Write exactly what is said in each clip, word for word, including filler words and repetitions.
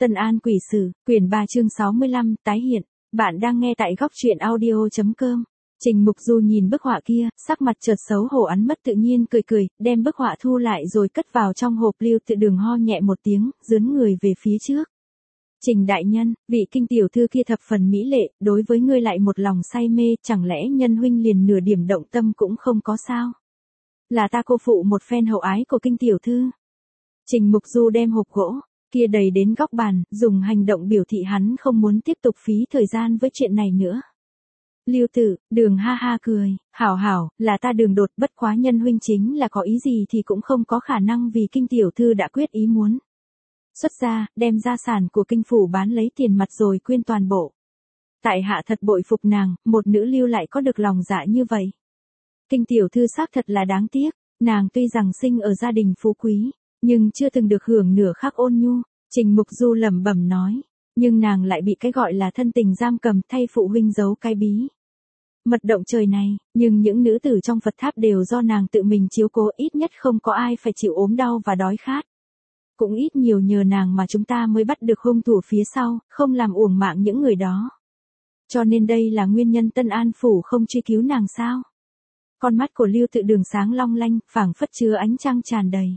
Tân An Quỷ Sử, quyển ba chương sáu mươi lăm, tái hiện. Bạn đang nghe tại góc truyện audio chấm com. Trình Mục Du nhìn bức họa kia, sắc mặt chợt xấu hổ ắn mất tự nhiên cười cười, đem bức họa thu lại rồi cất vào trong hộp. Lưu Tự Đường ho nhẹ một tiếng, dướn người về phía trước. Trình đại nhân, vị Kinh tiểu thư kia thập phần mỹ lệ, đối với ngươi lại một lòng say mê, chẳng lẽ nhân huynh liền nửa điểm động tâm cũng không có sao? Là ta cô phụ một phen hậu ái của Kinh tiểu thư. Trình Mục Du đem hộp gỗ kia đầy đến góc bàn, dùng hành động biểu thị hắn không muốn tiếp tục phí thời gian với chuyện này nữa. Lưu Tự Đường ha ha cười, hảo hảo, là ta Đường đột, bất quá nhân huynh chính là có ý gì thì cũng không có khả năng vì Kinh tiểu thư đã quyết ý muốn xuất gia, đem gia sản của Kinh phủ bán lấy tiền mặt rồi quyên toàn bộ. Tại hạ thật bội phục nàng, một nữ lưu lại có được lòng dạ như vậy. Kinh tiểu thư xác thật là đáng tiếc, nàng tuy rằng sinh ở gia đình phú quý, nhưng chưa từng được hưởng nửa khắc ôn nhu. Trình Mục Du lẩm bẩm nói, nhưng nàng lại bị cái gọi là thân tình giam cầm, thay phụ huynh giấu cái bí mật động trời này, nhưng những nữ tử trong Phật tháp đều do nàng tự mình chiếu cố, ít nhất không có ai phải chịu ốm đau và đói khát. Cũng ít nhiều nhờ nàng mà chúng ta mới bắt được hung thủ phía sau, không làm uổng mạng những người đó. Cho nên đây là nguyên nhân Tân An phủ không truy cứu nàng sao? Con mắt của Lưu Tự Đường sáng long lanh, phảng phất chứa ánh trăng tràn đầy.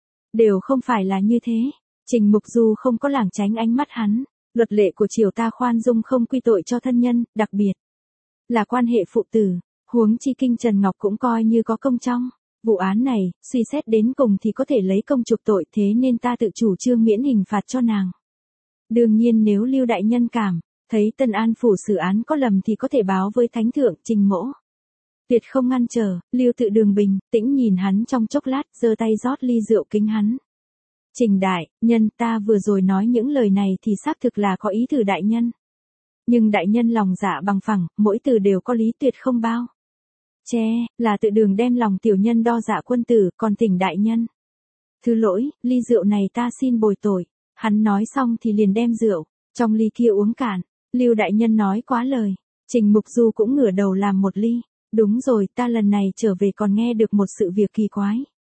Đều không phải là như thế. Trình Mục Du không có lảng tránh ánh mắt hắn. Luật lệ của triều ta khoan dung không quy tội cho thân nhân, đặc biệt là quan hệ phụ tử. Huống chi Kinh Trần Ngọc cũng coi như có công trong vụ án này, suy xét đến cùng thì có thể lấy công chuộc tội, thế nên ta tự chủ trương miễn hình phạt cho nàng. Đương nhiên nếu Lưu đại nhân cảm thấy Tân An phủ xử án có lầm thì có thể báo với thánh thượng. Trình mỗ tuyệt không ngăn trở. Lưu Tự Đường bình tĩnh nhìn hắn trong chốc lát, giơ tay rót ly rượu kính hắn. Trình đại nhân, ta vừa rồi nói những lời này thì xác thực là có ý từ đại nhân. Nhưng đại nhân lòng dạ bằng phẳng, mỗi từ đều có lý, tuyệt không bao che. Là Tự Đường đem lòng tiểu nhân đo dạ quân tử, còn thỉnh đại nhân thứ lỗi, ly rượu này ta xin bồi tội. Hắn nói xong thì liền đem rượu trong ly kia uống cạn. Lưu đại nhân nói quá lời. Trình Mục Du cũng ngửa đầu làm một ly. Đúng rồi, ta lần này trở về còn nghe được một sự việc kỳ quái.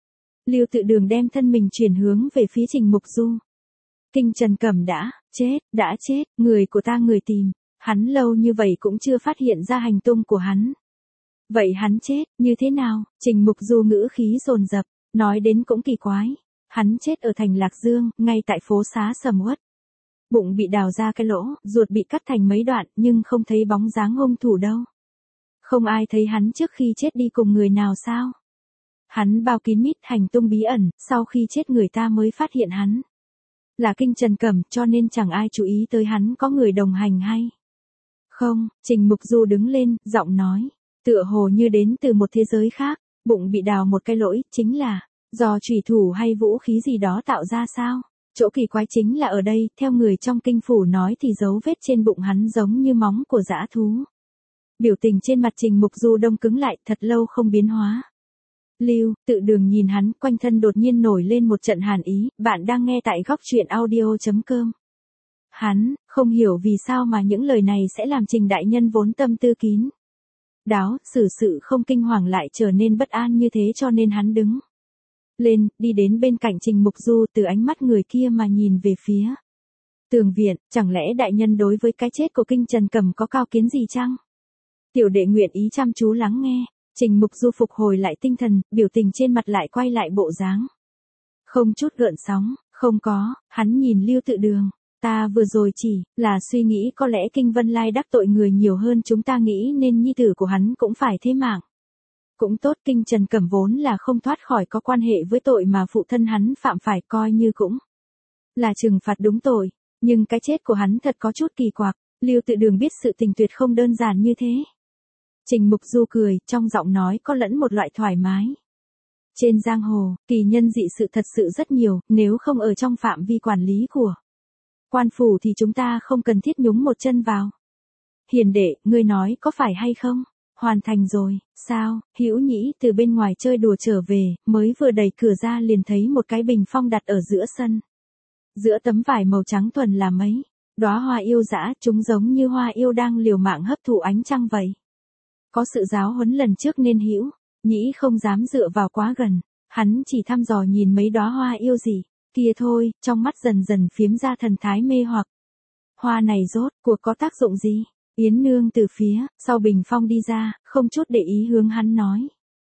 Lưu Tự Đường đem thân mình chuyển hướng về phía Trình Mục Du. Kinh Trần Cẩm đã chết, đã chết, người của ta người tìm hắn lâu như vậy cũng chưa phát hiện ra hành tung của hắn. Vậy hắn chết như thế nào? Trình Mục Du ngữ khí dồn dập, nói đến cũng kỳ quái. Hắn chết ở thành Lạc Dương, ngay tại phố xá Sầm Uất. Bụng bị đào ra cái lỗ, ruột bị cắt thành mấy đoạn, nhưng không thấy bóng dáng hung thủ đâu. Không ai thấy hắn trước khi chết đi cùng người nào sao? Hắn bao kín mít, hành tung bí ẩn, sau khi chết người ta mới phát hiện hắn là Kinh Trần Cẩm, cho nên chẳng ai chú ý tới hắn có người đồng hành hay không. Trình Mục Du đứng lên, giọng nói tựa hồ như đến từ một thế giới khác. Bụng bị đào một cái lỗi, chính là do chủy thủ hay vũ khí gì đó tạo ra sao? Chỗ kỳ quái chính là ở đây, theo người trong kinh phủ nói thì dấu vết trên bụng hắn giống như móng của dã thú. Biểu tình trên mặt Trình Mục Du đông cứng lại, thật lâu không biến hóa. Lưu Tự Đường nhìn hắn, quanh thân đột nhiên nổi lên một trận hàn ý. Bạn đang nghe tại góc truyện audio chấm com. Hắn không hiểu vì sao mà những lời này sẽ làm Trình đại nhân vốn tâm tư kín đáo, xử sự không kinh hoàng lại trở nên bất an như thế, cho nên hắn đứng lên, đi đến bên cạnh Trình Mục Du, từ ánh mắt người kia mà nhìn về phía tường viện. Chẳng lẽ đại nhân đối với cái chết của Kinh Trần Cẩm có cao kiến gì chăng? Tiểu đệ nguyện ý chăm chú lắng nghe. Trình Mục Du phục hồi lại tinh thần, biểu tình trên mặt lại quay lại bộ dáng không chút gợn sóng. Không có. Hắn nhìn Lưu Tự Đường. Ta vừa rồi chỉ là suy nghĩ có lẽ Kinh Vân Lai đắc tội người nhiều hơn chúng ta nghĩ nên nhi tử của hắn cũng phải thế mạng. Cũng tốt, Kinh Trần Cẩm vốn là không thoát khỏi có quan hệ với tội mà phụ thân hắn phạm phải, coi như cũng là trừng phạt đúng tội. Nhưng cái chết của hắn thật có chút kỳ quặc. Lưu Tự Đường biết sự tình tuyệt không đơn giản như thế. Trình Mục Du cười, trong giọng nói có lẫn một loại thoải mái. Trên giang hồ, kỳ nhân dị sự thật sự rất nhiều, nếu không ở trong phạm vi quản lý của quan phủ thì chúng ta không cần thiết nhúng một chân vào. Hiền đệ, ngươi nói có phải hay không? Hoàn thành rồi. Sao? Hữu Nhĩ từ bên ngoài chơi đùa trở về, mới vừa đẩy cửa ra liền thấy một cái bình phong đặt ở giữa sân. Giữa tấm vải màu trắng thuần là mấy đóa hoa yêu dã, chúng giống như hoa yêu đang liều mạng hấp thụ ánh trăng vậy. Có sự giáo huấn lần trước nên Hữu Nhĩ không dám dựa vào quá gần. Hắn chỉ thăm dò nhìn mấy đóa hoa yêu gì kia thôi, trong mắt dần dần phiếm ra thần thái mê hoặc. Hoa này rốt cuộc có tác dụng gì? Yến Nương từ phía sau bình phong đi ra, không chút để ý hướng hắn nói.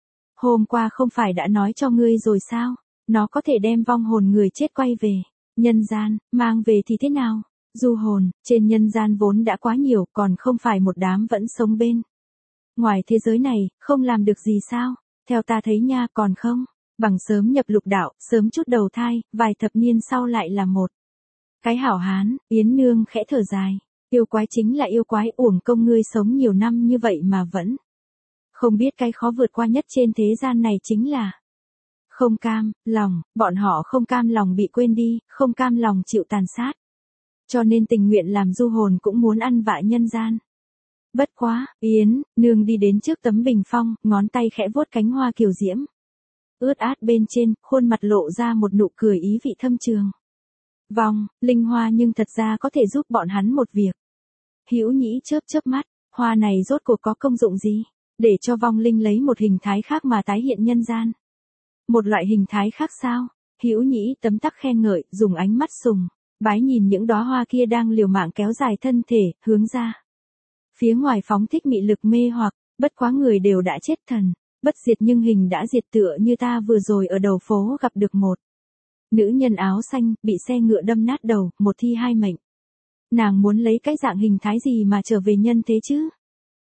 Hôm qua không phải đã nói cho ngươi rồi sao? Nó có thể đem vong hồn người chết quay về nhân gian, mang về thì thế nào? Du hồn, trên nhân gian vốn đã quá nhiều, còn không phải một đám vẫn sống bên ngoài thế giới này, không làm được gì sao? Theo ta thấy nha, còn không bằng sớm nhập lục đạo, sớm chút đầu thai, vài thập niên sau lại là một cái hảo hán. Yến Nương khẽ thở dài. Yêu quái chính là yêu quái, uổng công ngươi sống nhiều năm như vậy mà vẫn không biết cái khó vượt qua nhất trên thế gian này chính là không cam lòng. Bọn họ không cam lòng bị quên đi, không cam lòng chịu tàn sát, cho nên tình nguyện làm du hồn cũng muốn ăn vạ nhân gian. Bất quá, Yến Nương đi đến trước tấm bình phong, ngón tay khẽ vuốt cánh hoa kiều diễm ướt át bên trên, khuôn mặt lộ ra một nụ cười ý vị thâm trường. Vong linh hoa nhưng thật ra có thể giúp bọn hắn một việc. Hữu Nhĩ chớp chớp mắt, hoa này rốt cuộc có công dụng gì? Để cho vong linh lấy một hình thái khác mà tái hiện nhân gian. Một loại hình thái khác sao? Hữu Nhĩ tấm tắc khen ngợi, dùng ánh mắt sùng bái nhìn những đóa hoa kia đang liều mạng kéo dài thân thể, hướng ra phía ngoài phóng thích mị lực mê hoặc. Bất quá người đều đã chết, thần bất diệt nhưng hình đã diệt, tựa như ta vừa rồi ở đầu phố gặp được một nữ nhân áo xanh, bị xe ngựa đâm nát đầu, một thi hai mệnh. Nàng muốn lấy cái dạng hình thái gì mà trở về nhân thế chứ?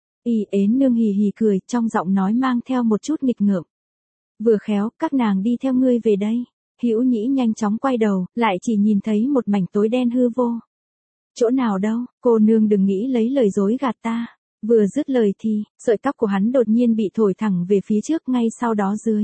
Y Yến Nương hì hì cười, trong giọng nói mang theo một chút nghịch ngợm. Vừa khéo, các nàng đi theo ngươi về đây. Hữu Nhĩ nhanh chóng quay đầu, lại chỉ nhìn thấy một mảnh tối đen hư vô. Chỗ nào đâu, cô nương đừng nghĩ lấy lời dối gạt ta. Vừa dứt lời thì, sợi tóc của hắn đột nhiên bị thổi thẳng về phía trước, ngay sau đó dưới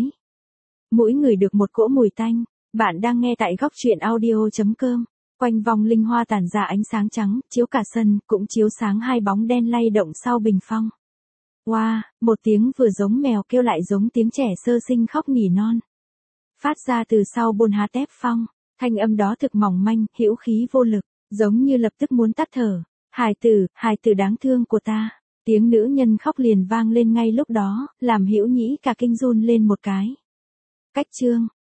mũi người được một cỗ mùi tanh. Bạn đang nghe tại góc truyện audio chấm com. Quanh vong linh hoa tản ra ánh sáng trắng, chiếu cả sân, cũng chiếu sáng hai bóng đen lay động sau bình phong. Wow, một tiếng vừa giống mèo kêu lại giống tiếng trẻ sơ sinh khóc nỉ non. Phát ra từ sau bôn há tép phong, thanh âm đó thực mỏng manh, hữu khí vô lực, giống như lập tức muốn tắt thở. Hài tử, hài tử đáng thương của ta. Tiếng nữ nhân khóc liền vang lên ngay lúc đó, làm Hữu Nhĩ cả kinh run lên một cái. Cách chương